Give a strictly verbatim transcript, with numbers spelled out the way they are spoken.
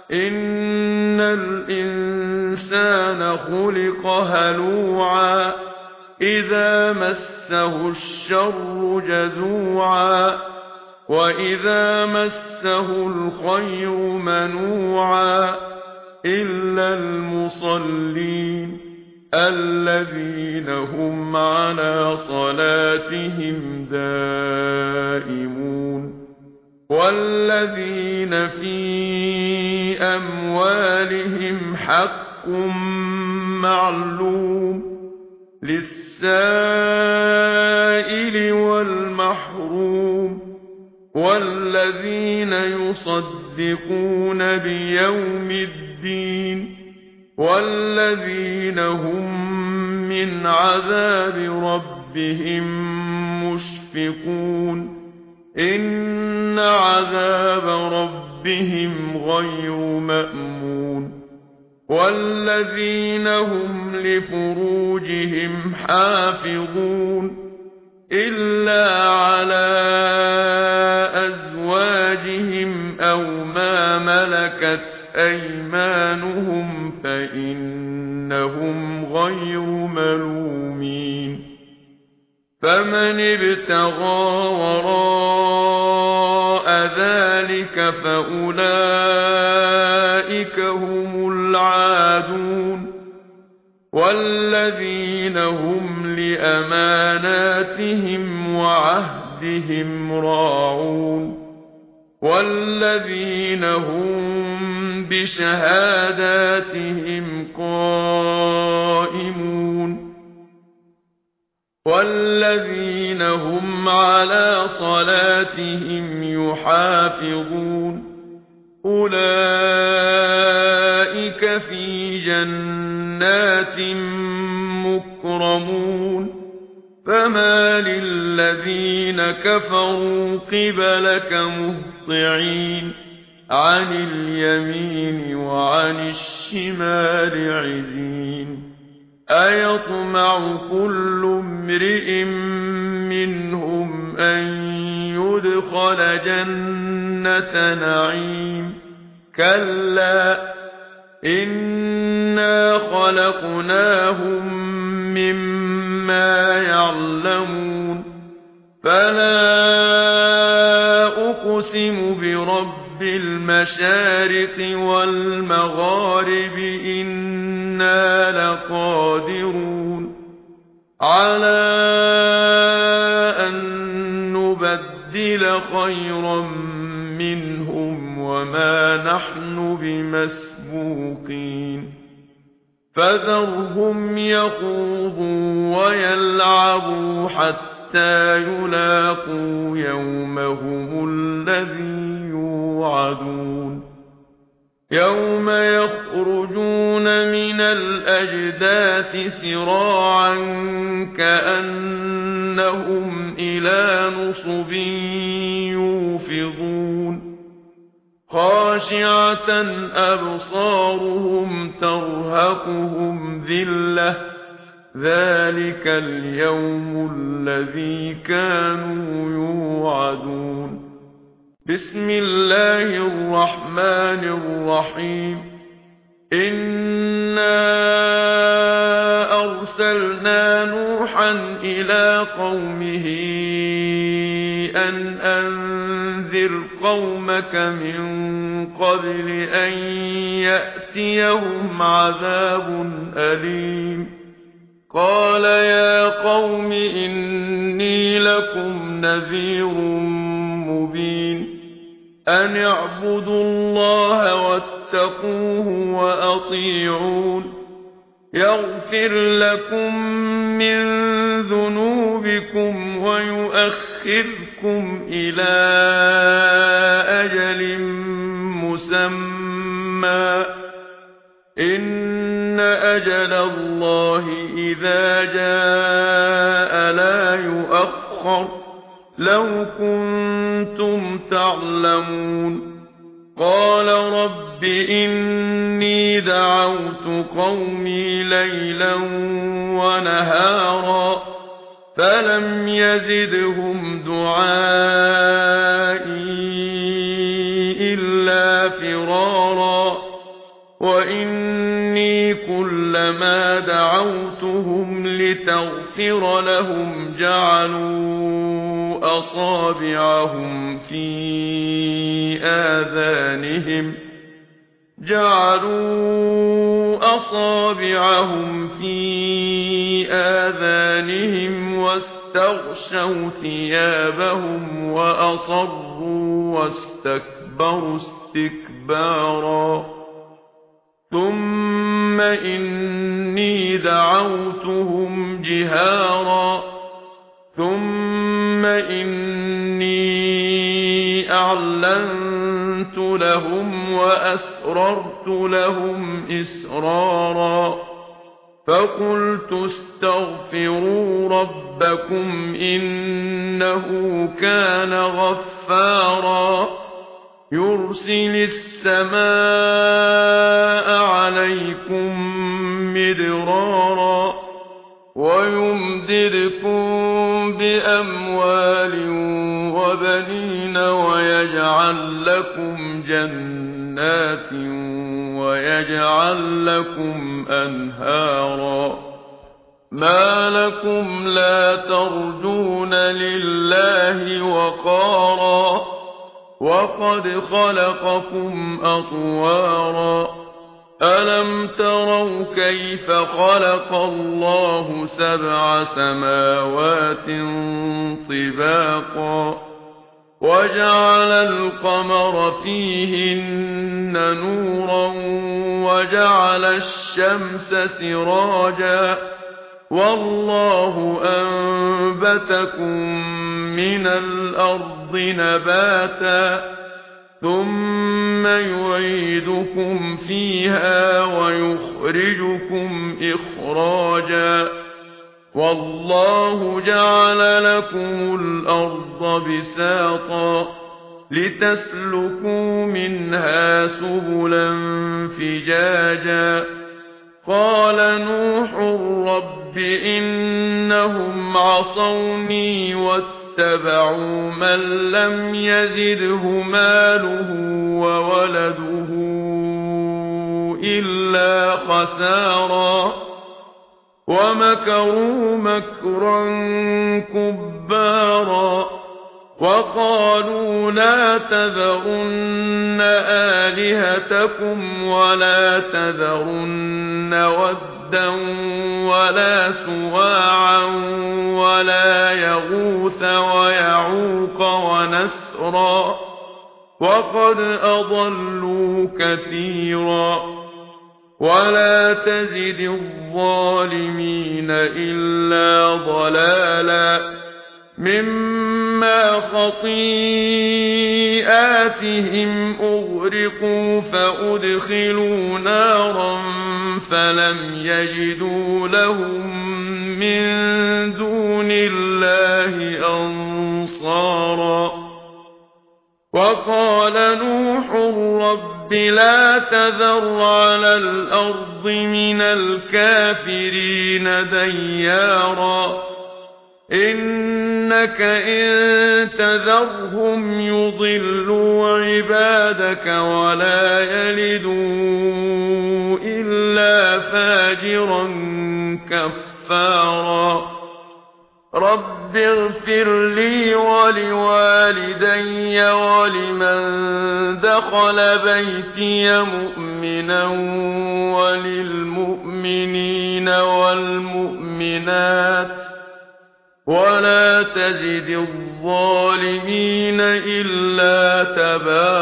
إن الإنسان خلق هلوعا إذا مسه الشر جزوعا وإذا مسه الخير منوعا إلا المصلين الذين هم على صلاتهم دائمون والذين في أموالهم حق معلوم للسائل والمحروم والذين يصدقون بيوم الدين والذين هم من عذاب ربهم مشفقون إن عذاب ربهم غير مأمون والذين هم لفروجهم حافظون إلا على أزواجهم أو ما ملكت أيمانهم فإنهم غير ملومين فمن ابتغى وراء ذلك فأولئك هم العادون والذين هم لأماناتهم وعهدهم راعون والذين هم بشهاداتهم قائمون والذين هم على صلاتهم يحافظون أولئك في جنات مكرمون فما للذين كفروا قبلك مهطعين عن اليمين وعن الشمال عزين أيطمع كل امرئ منهم أن يدخل جنة نعيم كلا إنا خلقناهم مما يعلمون فلا أقسم برب المشارق والمغارب إنا لقادرون على أن نبدل خيرا منهم وما نحن بمسبوقين فذرهم يخوضوا ويلعبوا حتى يلاقوا يومهم الذي يوعدون يوم يخرجون من الأجداث سراعا كأنهم إلى نصب يوفضون خاشعة أبصارهم ترهقهم ذلة ذلك اليوم الذي كانوا يوعدون بسم الله الرحمن الرحيم إنا أرسلنا نوحا إلى قومه أن أنذر قومك من قبل أن يأتيهم عذاب أليم قال يا قوم إني لكم نذير مبين أن اعبدوا الله واتقوه وأطيعون يغفر لكم من ذنوبكم ويؤخركم إلى أجل مسمى إن أجل الله إذا جاء لا يؤخر لو كنتم تعلمون قال رب إني دعوت قومي ليلا ونهارا فلم يزدهم دعائي إلا فرارا وإني كلما دعوتهم لتغفر لهم جعلوا أصابعهم في آذانهم جعلوا أصابعهم في آذانهم واستغشوا ثيابهم وأصروا واستكبروا استكبارا ثم إني دعوتهم جهارا ثم إني أعلنت لهم وأسررت لهم إسرارا فقلت استغفروا ربكم إنه كان غفارا يرسل السماء عليكم مدرارا ويمددكم بأموال وبنين ويجعل لكم جنات ويجعل لكم أنهارا ما لكم لا ترجون لله وقارا وقد خلقكم أطوارا ألم تروا كيف خلق الله سبع سماوات طباقا وجعل القمر فيهن نورا وجعل الشمس سراجا والله أنبتكم من الأرض نباتا ثم يعيدكم فيها ويخرجكم إخراجا والله جعل لكم الأرض بساطا لتسلكوا منها سبلا فجاجا قال نوح رب إنهم عصوني واتبعوا من لم يزده ماله وولده إلا خسارا ومكروا مكرا كبارا وقالوا لا تذرن آلهتكم ولا تذرن ودا ولا سواعا ولا يغوث ويعوق ونسرا وقد أضلوا كثيرا ولا تزد الظالمين إلا ضلالا مما خطيئاتهم أغرقوا فأدخلوا نارا فلم يجدوا لهم من دون الله أنصارا وقال نوح رب لا تذر على الأرض من الكافرين ديارا إنك إن تذرهم يضلوا عبادك ولا يلدوا إلا فاجرا كفارا رب اغفر لي ولوالدي ولمن دخل بيتي مؤمنا وللمؤمنين والمؤمنات ولا تزد الظالمين إلا تبارا